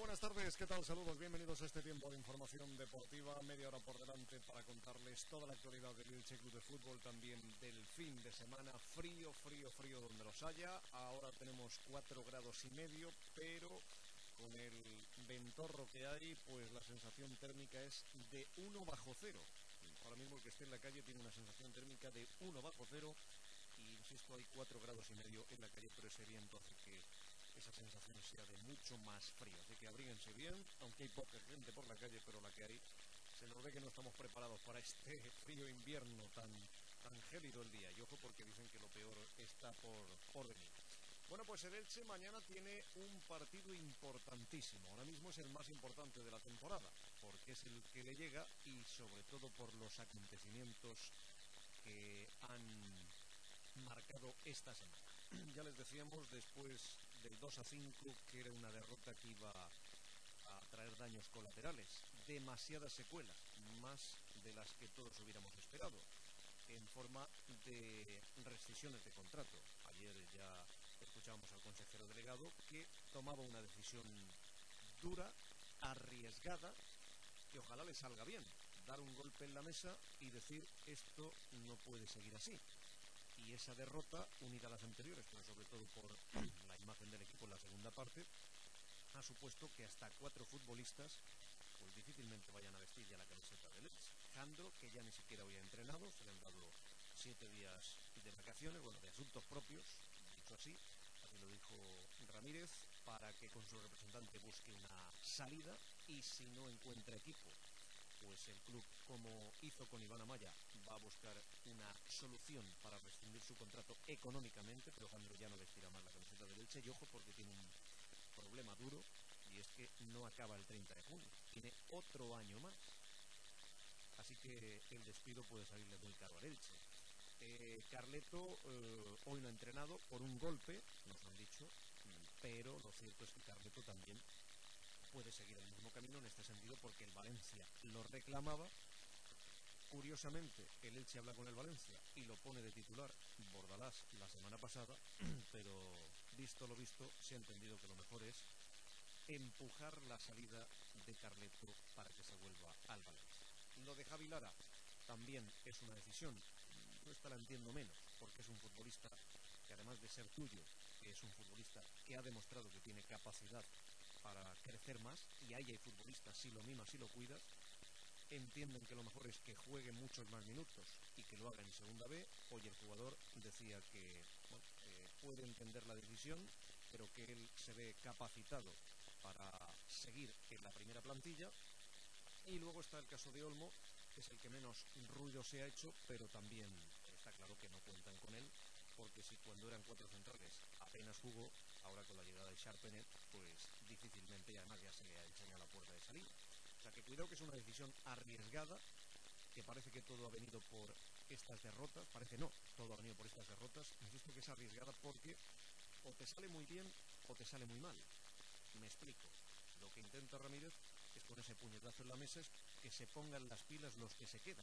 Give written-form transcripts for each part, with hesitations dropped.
buenas tardes, ¿qué tal? Saludos, bienvenidos a este tiempo de información deportiva, media hora por delante para contarles toda la actualidad del Elche Club de Fútbol, también del fin de semana, frío donde los haya. Ahora tenemos 4 grados y medio, pero con el ventorro que hay, pues la sensación térmica es de 1 bajo cero. Ahora mismo el que esté en la calle tiene una sensación térmica de 1 bajo cero y, insisto, hay 4 grados y medio en la calle, pero ese viento hace que esa sensación sea de mucho más frío, así que abríguense bien, aunque hay poca gente por la calle, pero la que hay, se nos ve que no estamos preparados para este frío invierno tan gélido el día, y ojo porque dicen que lo peor está por venir. Bueno, pues el Elche mañana tiene un partido importantísimo, ahora mismo es el más importante de la temporada, porque es el que le llega y sobre todo por los acontecimientos que han marcado esta semana. Ya les decíamos después del 2-5 que era una derrota que iba a traer daños colaterales, demasiadas secuelas, más de las que todos hubiéramos esperado, en forma de rescisiones de contrato. Ayer ya escuchábamos al consejero delegado que tomaba una decisión dura, arriesgada, que ojalá le salga bien, dar un golpe en la mesa y decir esto no puede seguir así. Y esa derrota, unida a las anteriores, pero sobre todo por la imagen del equipo en la segunda parte, ha supuesto que hasta 4 futbolistas pues difícilmente vayan a vestir ya la camiseta del Elche. Jandro, que ya ni siquiera había entrenado, se le han dado 7 días de vacaciones, bueno, de asuntos propios, dicho así lo dijo Ramírez, para que con su representante busque una salida, y si no encuentra equipo, pues el club, como hizo con Iván Amaya, va a buscar una solución para rescindir su contrato económicamente, pero Jandro ya no vestirá más la camiseta del Elche, y ojo porque tiene un problema duro, y es que no acaba el 30 de junio, tiene otro año más, así que el despido puede salirle muy caro al Elche. Carleto hoy no ha entrenado por un golpe, nos han dicho, pero lo cierto es que Carleto también puede seguir el mismo camino en este sentido porque el Valencia lo reclamaba. Curiosamente, el Elche habla con el Valencia y lo pone de titular Bordalás la semana pasada, pero visto lo visto, se ha entendido que lo mejor es empujar la salida de Carleto para que se vuelva al Valencia. Lo de Javi Lara también es una decisión, no esta la entiendo menos, porque es un futbolista que además de ser tuyo, es un futbolista que ha demostrado que tiene capacidad para crecer más, y ahí hay futbolistas, si lo mimas, si lo cuidas, entienden que lo mejor es que juegue muchos más minutos y que lo haga en segunda B. Hoy el jugador decía que bueno, puede entender la decisión, pero que él se ve capacitado para seguir en la primera plantilla. Y luego está el caso de Olmo, que es el que menos ruido se ha hecho, pero también está claro que no cuentan con él, porque si cuando eran 4 centrales apenas jugó, ahora con la llegada de Sharpenet, pues difícilmente, y además ya se le ha enseñado la puerta de salida. O sea que cuidado, que es una decisión arriesgada, que parece que todo ha venido por estas derrotas, parece no, todo ha venido por estas derrotas. Insisto que es arriesgada porque o te sale muy bien o te sale muy mal. Me explico. Lo que intenta Ramírez es, con ese puñetazo en la mesa, es que se pongan las pilas los que se quedan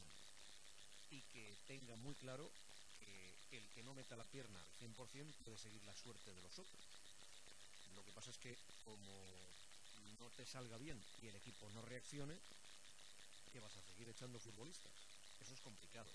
y que tenga muy claro que el que no meta la pierna al 100% puede seguir la suerte de los otros. Lo que pasa es que como no te salga bien y el equipo no reaccione, ¿qué vas a seguir echando futbolistas? Eso es complicado.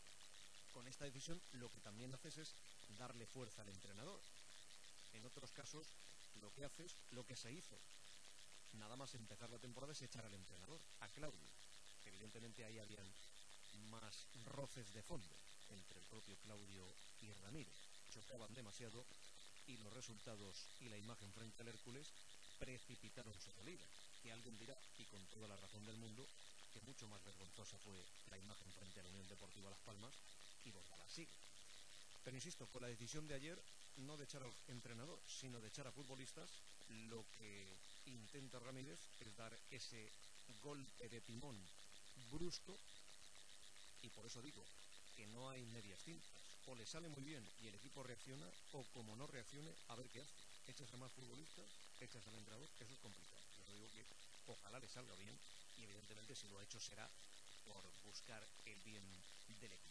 Con esta decisión lo que también haces es darle fuerza al entrenador. En otros casos lo que haces, lo que se hizo nada más empezar la temporada, es echar al entrenador, a Claudio. Evidentemente ahí habían más roces de fondo entre el propio Claudio y Ramírez. Chocaban demasiado y los resultados y la imagen frente al Hércules precipitaron su salida. Que alguien dirá, y con toda la razón del mundo, que mucho más vergonzosa fue la imagen frente a la Unión Deportiva Las Palmas, y Bordalás sigue. Pero insisto, con la decisión de ayer, no de echar al entrenador, sino de echar a futbolistas, lo que intenta Ramírez es dar ese golpe de timón brusco, y por eso digo que no hay medias tintas. O le sale muy bien y el equipo reacciona, o como no reaccione, a ver qué hace. Echas a más futbolistas, echas al entrenador, eso es complicado. Yo digo que ojalá le salga bien, y evidentemente si lo ha hecho será por buscar el bien del equipo.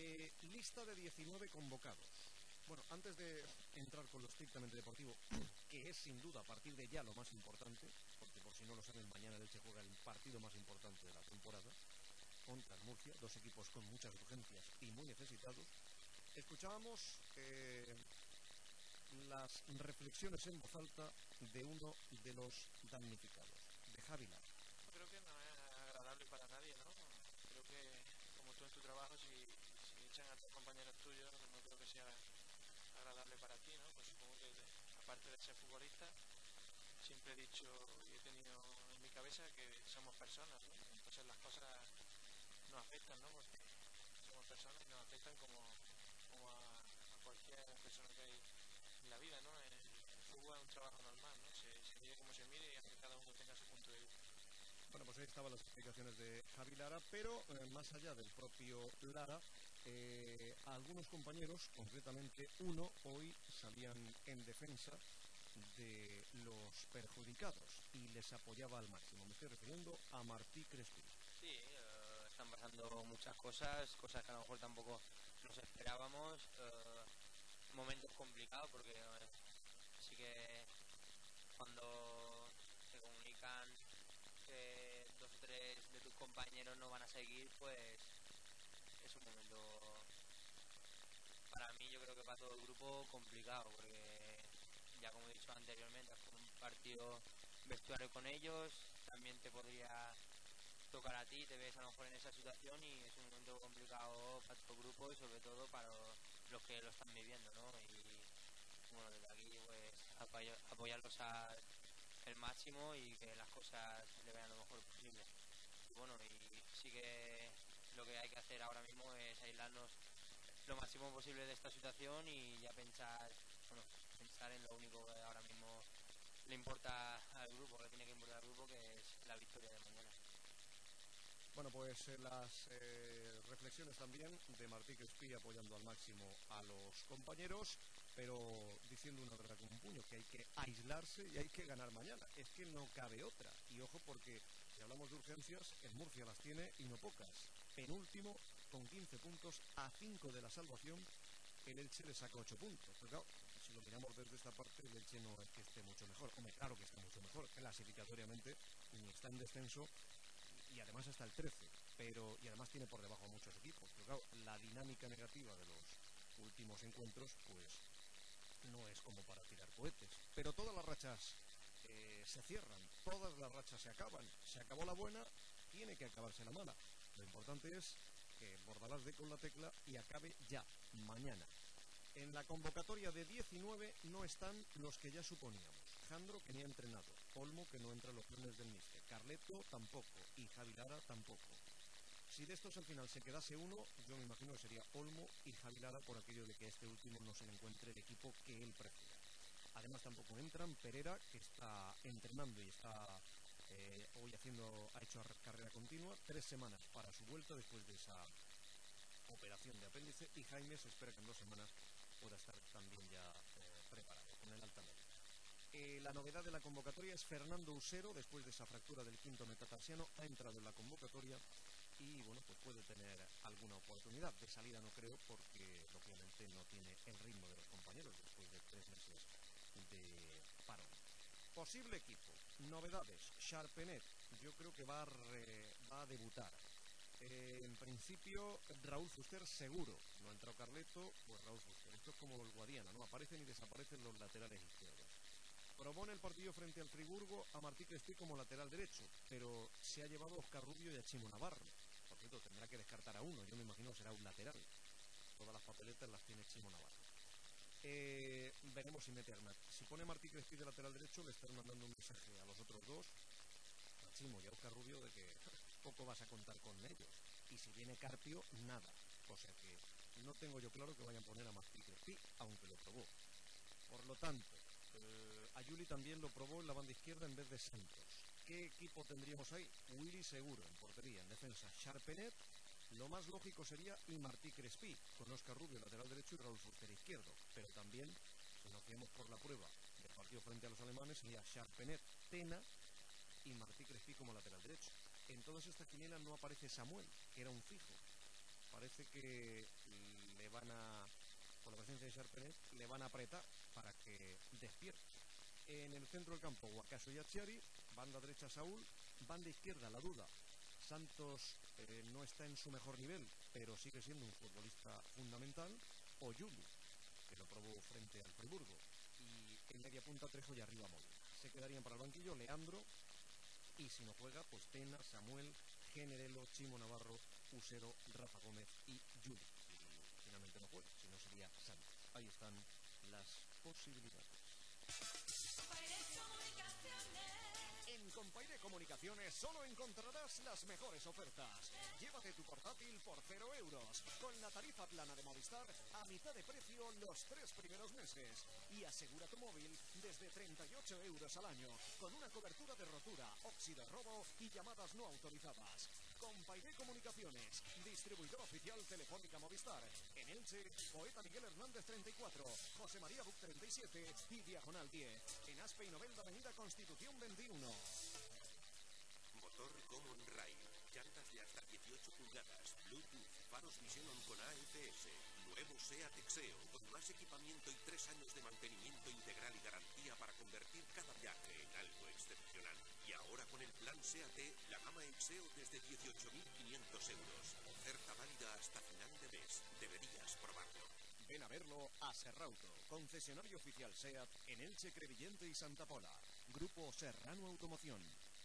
Lista de 19 convocados. Bueno, antes de entrar con lo estrictamente deportivo, que que es sin duda a partir de ya lo más importante, porque por si no lo saben, mañana el Elche juega el partido más importante de la temporada contra el Murcia, dos equipos con muchas urgencias y muy necesitados. Escuchábamos las reflexiones en voz alta de uno de los damnificados, de Javi Lara. Creo que no es agradable para nadie, ¿no? Creo que, como tú en tu trabajo, si echan a tus compañeros tuyos, no creo que sea agradable para ti, ¿no? Pues supongo que, aparte de ser futbolista, siempre he dicho y he tenido en mi cabeza que somos personas, ¿no? Entonces las cosas nos afectan, ¿no? Porque somos personas y nos afectan como a cualquier persona que hay en la vida, ¿no? El fútbol es un trabajo normal, ¿no? Se mire como se mire y hace que cada uno tenga su punto de vista. Bueno, pues ahí estaban las explicaciones de Javi Lara, pero más allá del propio Lara, algunos compañeros, concretamente uno, hoy salían en defensa de los perjudicados y les apoyaba al máximo. Me estoy refiriendo a Martí Crespi. Sí, están pasando muchas cosas que a lo mejor tampoco nos esperábamos, momentos complicados porque sí que cuando te comunican que 2 o 3 de tus compañeros no van a seguir, pues es un momento, para mí, yo creo que para todo el grupo, complicado, porque ya como he dicho anteriormente, has jugado un partido vestuario con ellos, también te podría tocar a ti, te ves a lo mejor en esa situación y es un momento complicado para tu grupo y sobre todo para los que lo están viviendo, ¿no? Y bueno, desde aquí pues apoyarlos al el máximo y que las cosas le vayan lo mejor posible. Y bueno, y sí que lo que hay que hacer ahora mismo es aislarnos lo máximo posible de esta situación y ya pensar en lo único que ahora mismo le importa al grupo, le tiene que importar al grupo, que es la victoria de mañana. Bueno, pues las reflexiones también de Martí Crespi apoyando al máximo a los compañeros, pero diciendo una verdad con un puño, que hay que aislarse y hay que ganar mañana. Es que no cabe otra. Y ojo, porque si hablamos de urgencias, el Murcia las tiene y no pocas. Penúltimo, con 15 puntos, a 5 de la salvación. El Elche le saca 8 puntos. Pero claro, si lo miramos desde esta parte, el Elche no es que esté mucho mejor. Hombre, claro que está mucho mejor. Clasificatoriamente, ni está en descenso y además está el 13, y además tiene por debajo a muchos equipos. Pero claro, la dinámica negativa de los últimos encuentros, pues no es como para tirar cohetes. Pero todas las rachas se cierran, todas las rachas se acaban. Se acabó la buena, tiene que acabarse la mala. Lo importante es que Bordalás dé con la tecla y acabe ya, mañana. En la convocatoria de 19 no están los que ya suponíamos. Jandro, que ni ha entrenado. Olmo, que no entra en los planes del míster. Carleto, tampoco. Y Javi Lara, tampoco. Si de estos al final se quedase uno, yo me imagino que sería Olmo y Javi Lara, por aquello de que a este último no se le encuentre el equipo que él prefiera. Además tampoco entran Pereira, que está entrenando y está hoy ha hecho carrera continua, 3 semanas para su vuelta después de esa operación de apéndice, y Jaime se espera que en 2 semanas pueda estar también ya preparado con el alta médica. La novedad de la convocatoria es Fernando Usero, después de esa fractura del quinto metatarsiano, ha entrado en la convocatoria y bueno, pues puede tener alguna oportunidad. De salida no creo, porque lógicamente no tiene el ritmo de los compañeros después de 3 meses de parón. Posible equipo, novedades, Charpenet, yo creo que va a debutar. En principio, Raúl Fuster seguro. No ha entrado Carleto, pues Raúl Fuster. Esto es como el Guadiana, ¿no? Aparecen y desaparecen los laterales izquierdos. Propone el partido frente al Friburgo a Martí Crespi como lateral derecho, pero se ha llevado a Oscar Rubio y a Chimo Navarro. Por cierto, tendrá que descartar a uno, yo me imagino será un lateral. Todas las papeletas las tiene Chimo Navarro. Veremos si mete a Arnat. Si pone Martí Crespi de lateral derecho, le están mandando un mensaje a los otros dos, a Chimo y a Oscar Rubio, de que poco vas a contar con ellos. Y si viene Carpio, nada. O sea que no tengo yo claro que vayan a poner a Martí Crespi, aunque lo probó. Por lo tanto, Ayuli también lo probó en la banda izquierda en vez de Santos. ¿Qué equipo tendríamos ahí? Willy seguro en portería, en defensa Charpenet. Lo más lógico sería y Martí Crespi, con Oscar Rubio lateral derecho y Raúl Fuster izquierdo. Pero también, si nos hacíamos por la prueba del partido frente a los alemanes, sería Charpenet, Tena y Martí Crespi como lateral derecho. En todas estas quinielas no aparece Samuel, que era un fijo. Parece que con la presencia de Charpenet, le van a apretar para que despierte. En el centro del campo, Wakaso y Achiari. Banda derecha, Saúl. Banda izquierda, la duda. Santos no está en su mejor nivel, pero sigue siendo un futbolista fundamental. O Yulu, que lo probó frente al Friburgo. Y en media punta, Trejo y arriba Molina. Se quedarían para el banquillo Leandro. Y si no juega, pues Tena, Samuel, Generelo, Chimo Navarro, Usero, Rafa Gómez y Yulu. Y finalmente no juega, si no sería Santos. Ahí están las posibilidades. En Compaire Comunicaciones solo encontrarás las mejores ofertas. Llévate tu portátil por 0 euros, con la tarifa plana de Movistar a mitad de precio los 3 primeros meses. Y asegura tu móvil desde 38 euros al año, con una cobertura de rotura, óxido, robo y llamadas no autorizadas. Compaire Comunicaciones, distribuidor oficial Telefónica Movistar. En Elche, Poeta Miguel Hernández 34, José María Buc 37 y Diagonal 10. En Aspe y Novelda, Avenida Constitución 21. Motor Common Rail, llantas de hasta 18 pulgadas, Bluetooth, faros Vision con AFS, nuevo SEAT Exeo, con más equipamiento y 3 años de mantenimiento integral y garantía para convertir cada viaje en algo excepcional. Y ahora con el plan SEAT, la gama Exeo desde 18.500 euros. Oferta válida hasta final de mes. Deberías probarlo. Ven a verlo a Serrauto, concesionario oficial SEAT en Elche, Crevillente y Santa Pola. Grupo Serrano Automoción.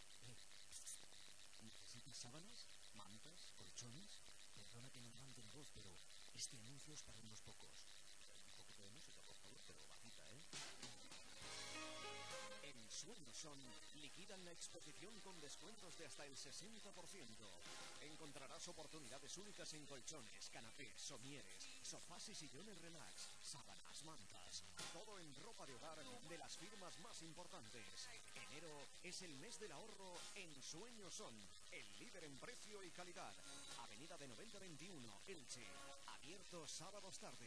¿Necesitas sábanas, mantas, colchones? Perdona que no levante la voz, pero este anuncio es para unos pocos. Un poquito de música, por favor, pero bajita, ¿eh? En Sueños Son, liquidan la exposición con descuentos de hasta el 60%. Encontrarás oportunidades únicas en colchones, canapés, somieres, sofás y sillones relax, sábanas, mantas. Todo en ropa de hogar de las firmas más importantes. Enero es el mes del ahorro en Sueños Son, el líder en precio y calidad. Avenida de Novelda 21, Elche. Abierto sábados tarde.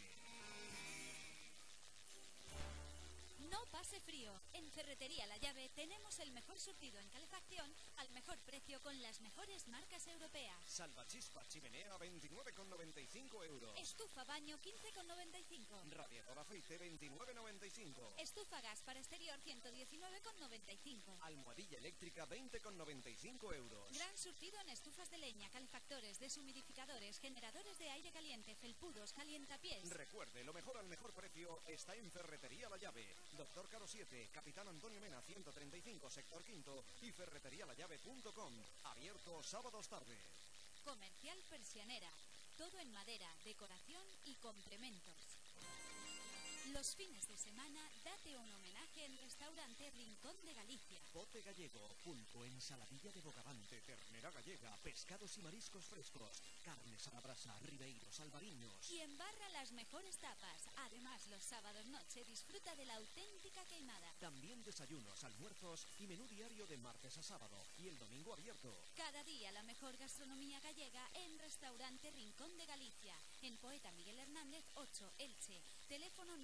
No pase frío. En Ferretería La Llave tenemos el mejor surtido en calefacción al mejor precio con las mejores marcas europeas. Salvachispa chimenea 29,95 euros. Estufa baño 15,95. Radiador aceite 29,95. Estufa gas para exterior 119,95. Almohadilla eléctrica 20,95 euros. Gran surtido en estufas de leña, calefactores, deshumidificadores, generadores de aire caliente, felpudos, calientapiés. Recuerde, lo mejor al mejor precio está en Ferretería La Llave. Doctor Caro 7, Capitán Antonio Mena 135, sector quinto y ferreterialallave.com. Abierto sábados tarde. Comercial Persianera. Todo en madera, decoración y complementos. Los fines de semana, date un homenaje en Restaurante Rincón de Galicia. Bote gallego, pulpo, ensaladilla de bogavante, ternera gallega, pescados y mariscos frescos, carnes a la brasa, ribeiros, albariños. Y embarra las mejores tapas. Además, los sábados noche disfruta de la auténtica queimada. También desayunos, almuerzos y menú diario de martes a sábado. Y el domingo abierto. Cada día la mejor gastronomía gallega en Restaurante Rincón de Galicia. En Poeta Miguel Hernández 8, Elche. Teléfono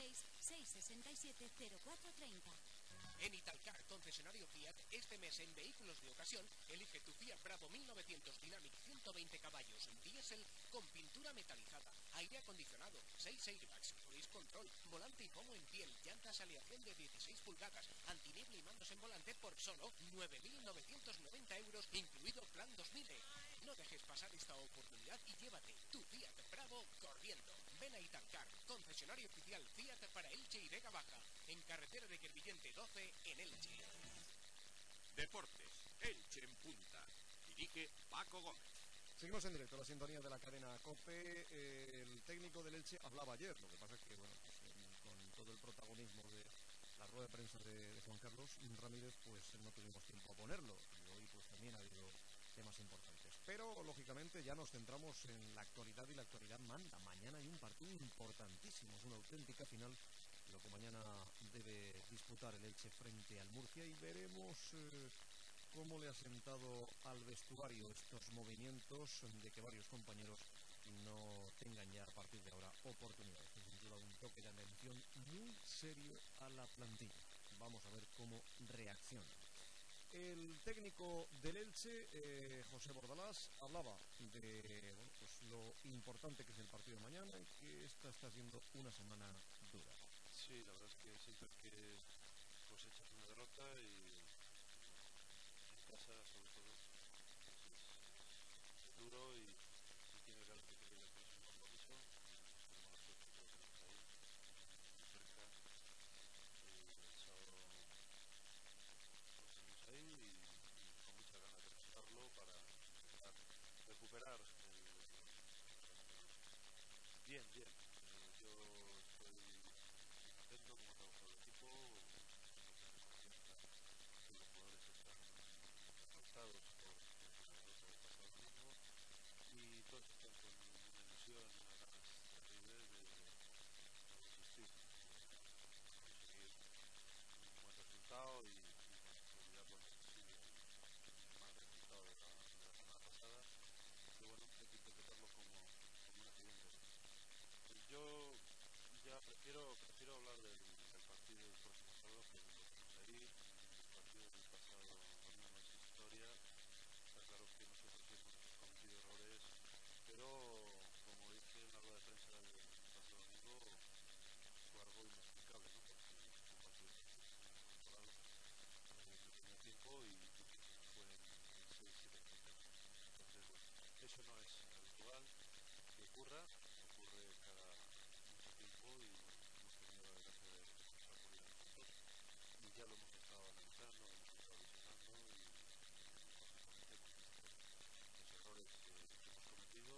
96-667-0430. En Italcar, concesionario Fiat, este mes en vehículos de ocasión, elige tu Fiat Bravo 1900 Dynamic 120 caballos, diésel con pintura metalizada, aire acondicionado, 6 airbags, cruise control, volante y pomo en piel, llantas aleación de 16 pulgadas, antiniebla y mandos en volante por solo 9.990 euros, incluido plan 2000. No dejes pasar esta oportunidad y llévate tu Fiat Bravo corriendo. Ven a Italcar, concesionario oficial Fiat para Elche y Vega Baja, en carretera de Crevillente 12 en Elche. Deportes, Elche en punta. Dirige Paco Gómez. Seguimos en directo, la sintonía de la cadena COPE. El técnico del Elche hablaba ayer, lo que pasa es que, bueno, pues, con todo el protagonismo de la rueda de prensa de Juan Carlos Ramírez, pues no tuvimos tiempo a ponerlo. Y hoy pues también ha habido temas importantes. Pero, lógicamente, ya nos centramos en la actualidad y la actualidad manda. Mañana hay un partido importantísimo, es una auténtica final, lo que mañana debe disputar el Elche frente al Murcia, y veremos cómo le ha sentado al vestuario estos movimientos de que varios compañeros no tengan ya a partir de ahora oportunidades. Es sin duda un toque de atención muy serio a la plantilla. Vamos a ver cómo reacciona. El técnico del Elche, José Bordalás, hablaba de pues lo importante que es el partido de mañana y que esta está siendo una semana dura. Sí, la verdad es que siempre que cuesta y en casa sobre todo es duro y tienes ganas de que llegue el próximo compromiso y tenemos la suerte que lo tenemos ahí muy cerca. El sábado lo tenemos ahí y con muchas ganas de disfrutarlo para intentar recuperar bien, bien. Yo estoy contento como ha trabajado el equipo, tengo plena confianza que los jugadores están exaltados por la derrota del pasado domingo y todos están con una ilusión y unas ganas terribles de, vuelvo a insistir, de conseguir un buen resultado y bueno, olvidar lo antes posible el mal resultado de la semana pasada, que bueno, hay que interpretarlo como un accidente. Yo ya prefiero hablar del partido del próximo sábado, que lo tenemos ahí. El partido del pasado domingo es historia. Está claro que nosotros hemos cometido errores, pero como dije en la rueda de prensa del pasado domingo, fue algo inexplicable, ¿no? Porque fue un partido muy controlado en el primer tiempo y que se nos fue en 6-7 minutos. Entonces, bueno, eso no es habitual que ocurra cada mucho tiempo y bueno, hemos tenido la desgracia de pasar por ello nosotros y ya lo hemos estado analizando, lo hemos estado visionando y lógicamente con los errores que hemos cometido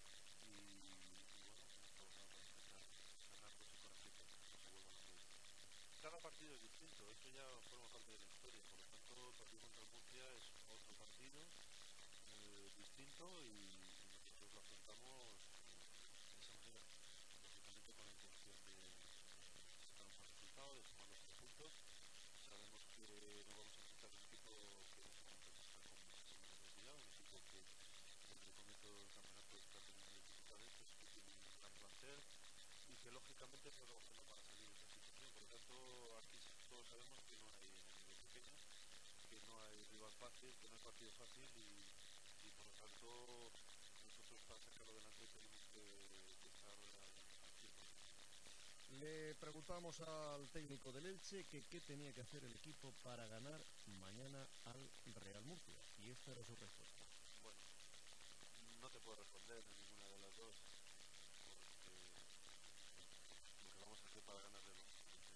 y bueno, hemos trabajado para intentar sanarlos y corregirlos, que no se vuelvan a producir. Cada partido es distinto, eso ya forma parte de la historia, por lo tanto el partido contra el Murcia es otro partido distinto y nosotros lo afrontamos de esa manera, lógicamente con la intención de sacar un buen resultado, de sumar los 3 puntos. Sabemos que no vamos a enfrentar un equipo que en estos momentos está con muchísima necesidad, un equipo que desde el comienzo del campeonato está teniendo dificultades, pero que tiene un gran plantel y que lógicamente está trabajando para salir de esa situación. Por lo tanto, aquí todos sabemos que no hay enemigo pequeño, que no hay rival fácil, que no hay partido fácil y por lo tanto nosotros para sacarlo adelante tenemos que estar al 100%. Le preguntamos al técnico del Elche que qué tenía que hacer el equipo para ganar mañana al Real Murcia y esta era su respuesta. Bueno, no te puedo responder en ninguna de las dos porque lo que vamos a hacer para ganarle lógicamente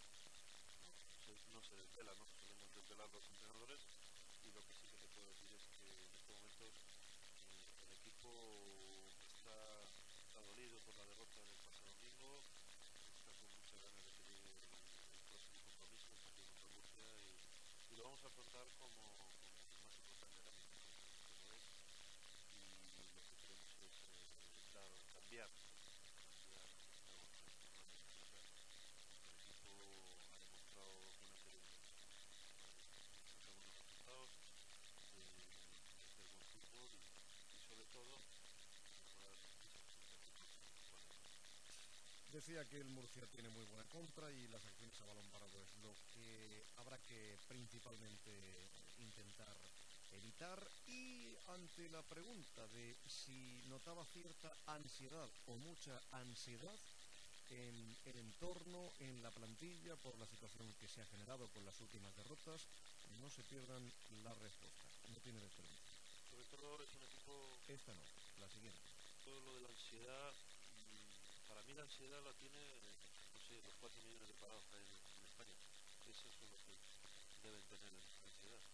no se desvela, no solemos desvelar los entrenadores y lo que sí que te puedo decir es que en estos momentos el equipo está dolido por la derrota del pasado domingo, está con muchas ganas de que llegue el próximo compromiso, el partido contra el Murcia y lo vamos a afrontar como el más importante del año, porque realmente lo es y lo que queremos es cambiar esta mala dinámica porque el equipo ha demostrado con anterioridad de sacar buenos resultados, de hacer buen fútbol y sobre todo mejorar esa sensación que tenemos con el balón. Decía que el Murcia tiene muy buena contra y las acciones a balón parado es lo que habrá que principalmente intentar evitar. Y ante la pregunta de si notaba cierta ansiedad o mucha ansiedad en el entorno, en la plantilla, por la situación que se ha generado con las últimas derrotas, no se pierdan la respuesta. No tiene desperdicio. Sobre todo es un equipo... Esta no, la siguiente. Todo lo de la ansiedad, para mí la ansiedad la tiene, no sé, los 4 millones de parados que hay en España. Esos son los que deben tener ansiedad.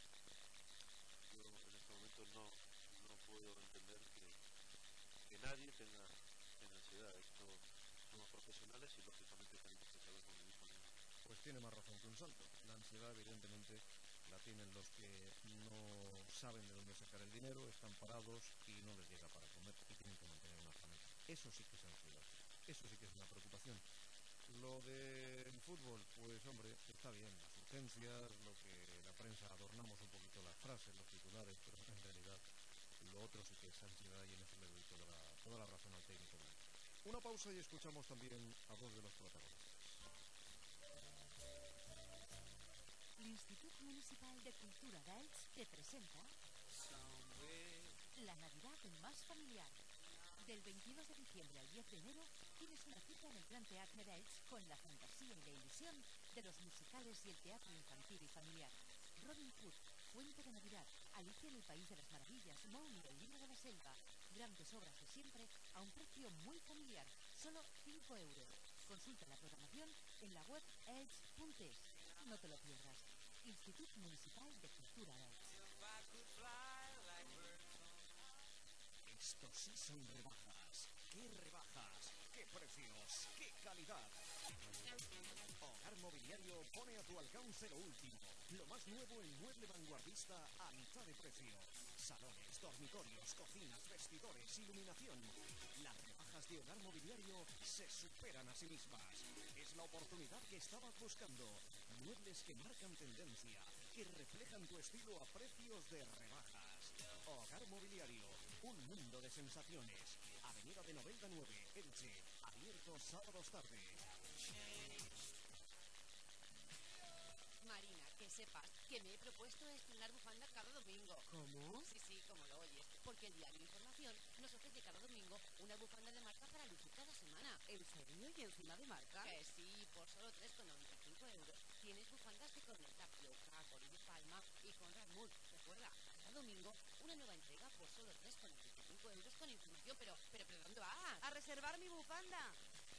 Yo en este momento no puedo entender que nadie tenga ansiedad. Esto somos profesionales y lógicamente tenemos que saberlo vivir con ello. Pues tiene más razón que un santo. La ansiedad evidentemente la tienen los que no saben de dónde sacar el dinero, están parados y no les llega para comer y tienen que mantener una familia. Eso sí que es ansiedad, eso sí que es una preocupación. Lo del fútbol, pues hombre, está bien, las urgencias, lo que la prensa adornamos un poquito las frases, los titulares, pero en realidad lo otro sí que es ansiedad y en eso le doy toda la razón al técnico del Elche. Una pausa y escuchamos también a dos de los protagonistas. L'Institut Municipal de Cultura d'Elx te presenta la Navidad más familiar. Del 22 de diciembre al 10 de enero tienes una cita en el Gran Teatre d'Elx con la fantasía y la ilusión de los musicales y el teatro infantil y familiar. Robin Hood, Cuento de Navidad, Alicia en el País de las Maravillas, Mowgli, el Libro de la Selva, grandes obras de siempre a un precio muy familiar, solo 5 euros. Consulta la programación en la web elche.es. No te lo pierdas. Instituto Municipal de Cultura de Elche. Estos sí son rebajas. ¡Qué rebajas! ¡Qué precios! ¡Qué calidad! Hogar Mobiliario pone a tu alcance lo último. Lo más nuevo en mueble vanguardista a mitad de precio. Salones, dormitorios, cocinas, vestidores, iluminación. Las rebajas de Hogar Mobiliario se superan a sí mismas. Es la oportunidad que estabas buscando. Muebles que marcan tendencia, que reflejan tu estilo a precios de rebajas. Hogar Mobiliario, un mundo de sensaciones. Avenida de Novelda 9, Elche. Abierto sábados tarde. Marina, que sepas que me he propuesto estrenar bufanda cada domingo. ¿Cómo? Sí, como lo oyes. Porque el diario Información nos ofrece cada domingo una bufanda de marca para lucir cada semana. ¿En serio? ¿Y encima de marca? Que sí, por solo 3,95 euros tienes bufandas de corneta, pioca, cori de palma y Conrad Moore. Recuerda, cada domingo una nueva entrega por solo 3,95 euros con información. Pero ¿dónde vas? ¡A reservar mi bufanda!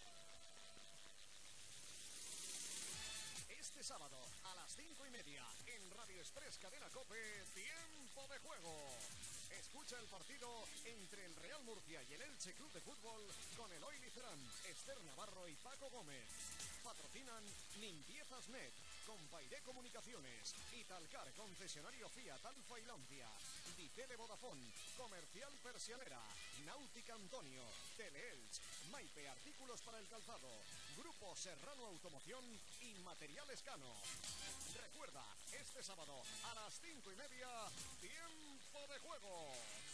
Este sábado a las 5:30 en Radio Express Cadena COPE, Tiempo de Juego. Escucha el partido entre el Real Murcia y el Elche Club de Fútbol con Eloy Licerán, Esther Navarro y Paco Gómez. Patrocinan Limpiezas Net, Compairé Comunicaciones, Italcar, concesionario Fiat Alfa y Lancia, Dicele Vodafone, Comercial Persianera, Náutica Antonio, Teleelch, Maipe Artículos para el Calzado, Grupo Serrano Automoción y Materiales Cano. Recuerda, este sábado a las 5:30, Tiempo de Juego.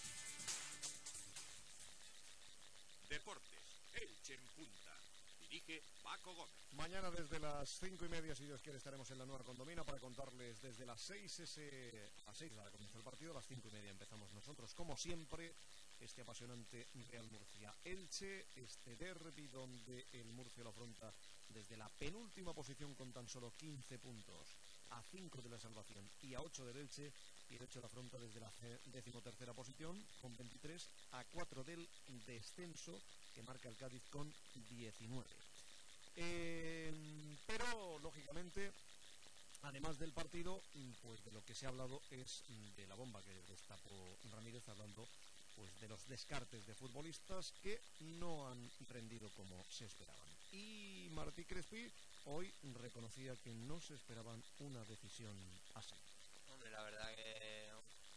Deportes, Elche en punta. Dirige Paco Gómez. Mañana desde las 5:30, si Dios quiere, estaremos en la Nueva Condomina para contarles desde las 6 a 6 ahora comienza el partido, a las 5:30 empezamos nosotros, como siempre, este apasionante Real Murcia-Elche, este derbi donde el Murcia lo afronta desde la penúltima posición con tan solo 15 puntos, a 5 de la salvación y a 8 del Elche, y el Elche lo afronta desde la 13ª posición con 23, a 4 del descenso que marca el Cádiz con 19. Pero, lógicamente, además del partido, pues de lo que se ha hablado es de la bomba que destapó Ramírez, hablando pues de los descartes de futbolistas que no han rendido como se esperaban. Y Martí Crespi hoy reconocía que no se esperaban una decisión así. Hombre, la verdad que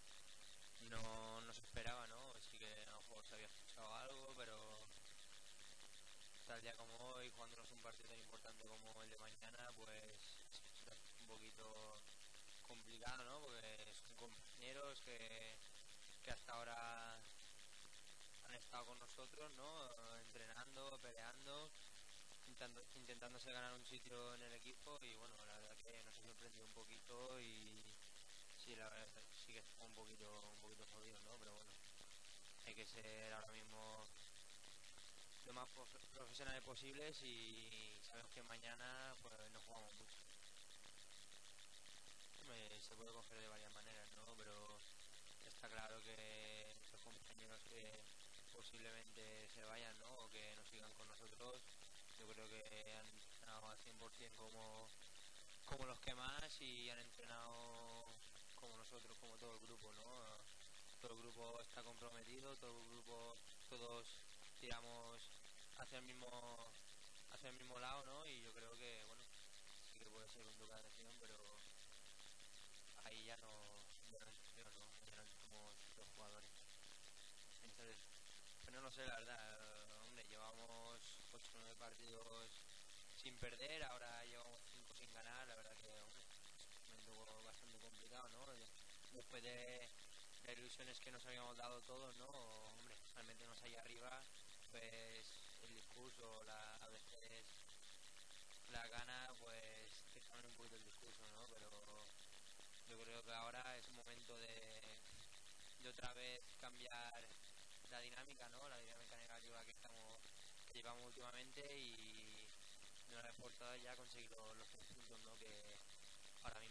no se esperaba, ¿no? Sí que a lo mejor se había escuchado algo, pero tal día como hoy, jugándonos un partido tan importante como el de mañana, pues es un poquito complicado, ¿no? Porque son compañeros que hasta ahora han estado con nosotros, ¿no? Entrenando, peleando, intentándose ganar un sitio en el equipo, y bueno, la verdad que nos ha sorprendido un poquito y sí, la verdad sí que está un poquito jodido, ¿no? Pero bueno, hay que ser ahora mismo lo más profesionales posibles y sabemos que mañana pues nos jugamos mucho. Se puede coger de varias maneras, ¿no? Pero está claro que los compañeros que posiblemente se vayan, ¿no? O que no sigan con nosotros, yo creo que han entrenado al 100% como los que más, y han entrenado como nosotros, como todo el grupo, ¿no? Todo el grupo está comprometido, todo el grupo, todos tiramos hacia el mismo lado, ¿no? Y yo creo que, bueno, sí que puede ser un toque de atención, pero ahí ya no entiendo, ¿no? Ya no somos los jugadores. Entonces, pues no lo sé, la verdad, hombre, llevamos 8 o 9 partidos sin perder, ahora llevamos 5 sin ganar, la verdad que, hombre, es un momento bastante complicado, ¿no? Después de las ilusiones que nos habíamos dado todos, ¿no? Hombre, al meternos ahí arriba, pues el discurso, a veces la gana, pues te cambia un poquito el discurso, ¿no? Pero yo creo que ahora es un momento de otra vez cambiar la dinámica, ¿no? La dinámica negativa que llevamos últimamente, y no la importa ya conseguir los 3 puntos, ¿no? Que ahora mismo yo creo que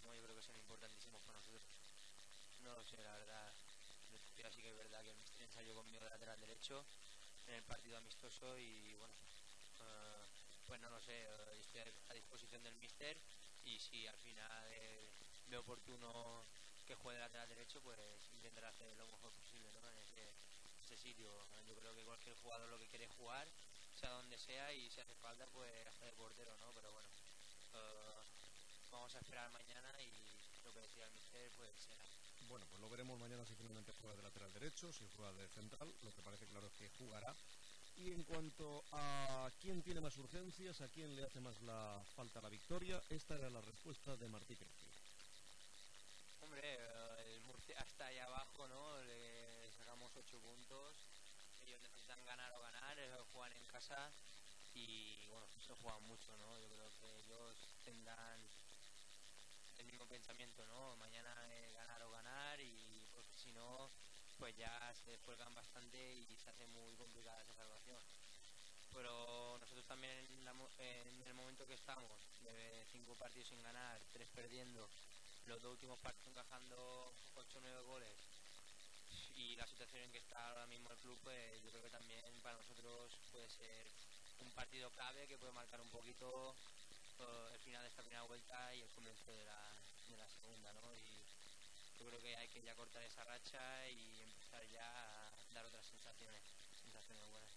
son importantísimos para nosotros. No lo sé, la verdad. Pero sí que es verdad que el míster ensayó conmigo de lateral derecho en el partido amistoso y bueno, pues no lo sé, estoy a disposición del míster y si al final veo oportuno que juegue de lateral derecho, pues intentaré hacer lo mejor posible, ¿no? En ese sitio. Yo creo que cualquier jugador lo que quiere jugar, sea donde sea, y si hace falta, pues hace de portero, ¿no? Pero bueno, vamos a esperar mañana y lo que decida el míster, pues será. Bueno, pues lo veremos mañana si finalmente juega de lateral derecho, si juega de central. Lo que parece claro es que jugará. Y en cuanto a quién tiene más urgencias, a quién le hace más la falta la victoria, esta era la respuesta de Martí Crespi. Hombre, el Murcia está ahí abajo, ¿no? Le sacamos 8 puntos. Ellos necesitan ganar o ganar, juegan en casa y bueno, se juegan mucho, ¿no? Yo creo que ellos tendrán el mismo pensamiento, ¿no? Mañana ganar o ganar y porque si no, pues ya se descuelgan bastante y se hace muy complicada esa salvación. Pero nosotros también en el momento que estamos, de 5 partidos sin ganar, 3 perdiendo, los 2 últimos partidos encajando 8 o 9 goles y la situación en que está ahora mismo el club, pues yo creo que también para nosotros puede ser un partido clave que puede marcar un poquito el final de esta primera vuelta y el comienzo de la segunda, ¿no? Y yo creo que hay que ya cortar esa racha y empezar ya a dar otras sensaciones buenas.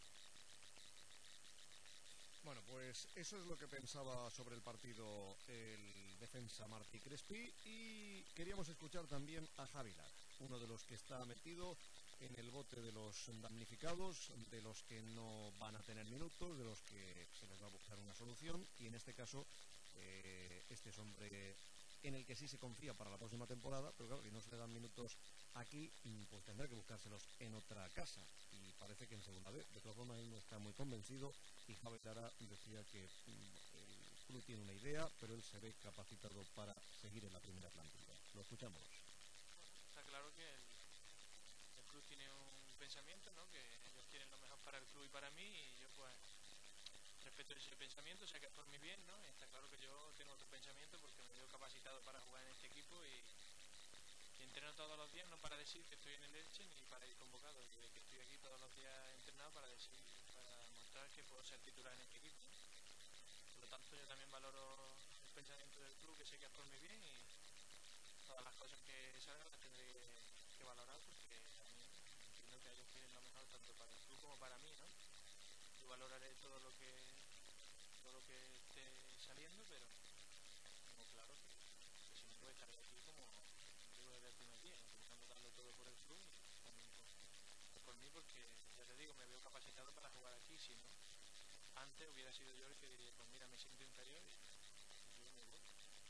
Bueno, pues eso es lo que pensaba sobre el partido el defensa Martí Crespi y queríamos escuchar también a Javi Lara, uno de los que está metido en el bote de los damnificados, de los que no van a tener minutos, de los que se les va a buscar una solución y en este caso este es hombre en el que sí se confía para la próxima temporada, pero claro, si no se le dan minutos aquí, pues tendrá que buscárselos en otra casa y parece que en segunda vez. De todas formas, él no está muy convencido y Javi Lara decía que el club tiene una idea, pero él se ve capacitado para seguir en la primera plantilla. Lo escuchamos. Está claro que el club tiene un pensamiento, ¿no? Que ellos quieren lo mejor para el club y para mí y yo pues respeto ese pensamiento, sé que es por mi bien, ¿no? Está claro que yo tengo otro pensamiento porque me veo capacitado para jugar en este equipo y entreno todos los días, no para decir que estoy en el Elche ni para ir convocado, desde que estoy aquí todos los días entrenado para mostrar que puedo ser titular en este equipo, ¿no? Por lo tanto yo también valoro el pensamiento del club, que sé que es por mi bien y todas las cosas que salgan las tendré que valorar porque también entiendo que ellos quieren lo mejor tanto para el club como para mí, ¿no? Yo valoraré todo lo que esté saliendo, pero tengo claro que si no puedo estar aquí como digo desde el primer día, intentando darlo todo por el club y también por mí, porque ya te digo, me veo capacitado para jugar aquí. Si no, antes hubiera sido yo el que diría, pues mira, me siento inferior y yo me voy.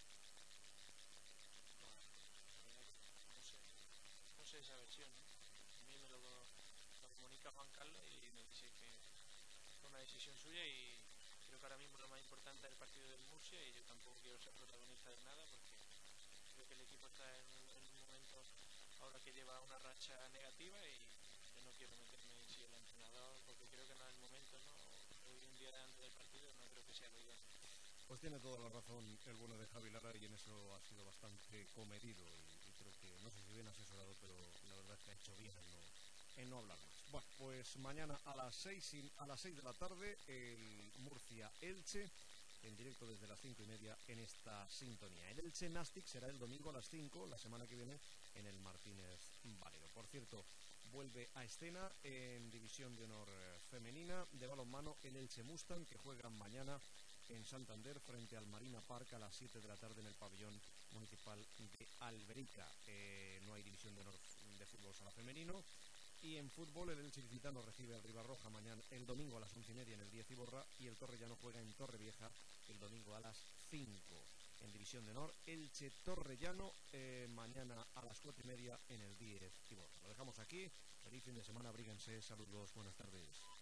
No sé esa versión, ¿no? A mí me lo comunica Juan Carlos y me dice que fue una decisión suya y creo que ahora mismo lo más importante es el partido del Murcia y yo tampoco quiero ser protagonista de nada porque creo que el equipo está en un momento ahora que lleva una racha negativa y yo no quiero meterme en si el entrenador porque creo que no es el momento, ¿no? Hoy un día antes del partido no creo que sea lo ideal. Pues tiene toda la razón el bueno de Javi Lara y en eso ha sido bastante comedido y creo que, no sé si bien asesorado, pero la verdad es que ha hecho bien en no hablar más. Bueno, pues mañana a las 6 de la tarde el Murcia-Elche en directo desde las 5:30 en esta sintonía. El Elche Nastic será el domingo a las 5, la semana que viene en el Martínez Valero. Por cierto, vuelve a escena en División de Honor femenina de balonmano el Elche Mustang, que juega mañana en Santander frente al Marina Park a las 7 de la tarde en el pabellón municipal de Alberica. No hay División de Honor de fútbol sala femenino. Y en fútbol el Elche Licitano recibe al Ribarroja mañana el domingo a las 11:30 en el 10 Iborra y el Torrellano juega en Torrevieja el domingo a las 5. En División de Honor, Elche Torrellano mañana a las 4:30 en el 10 Iborra. Lo dejamos aquí. Feliz fin de semana, abríguense, saludos, buenas tardes.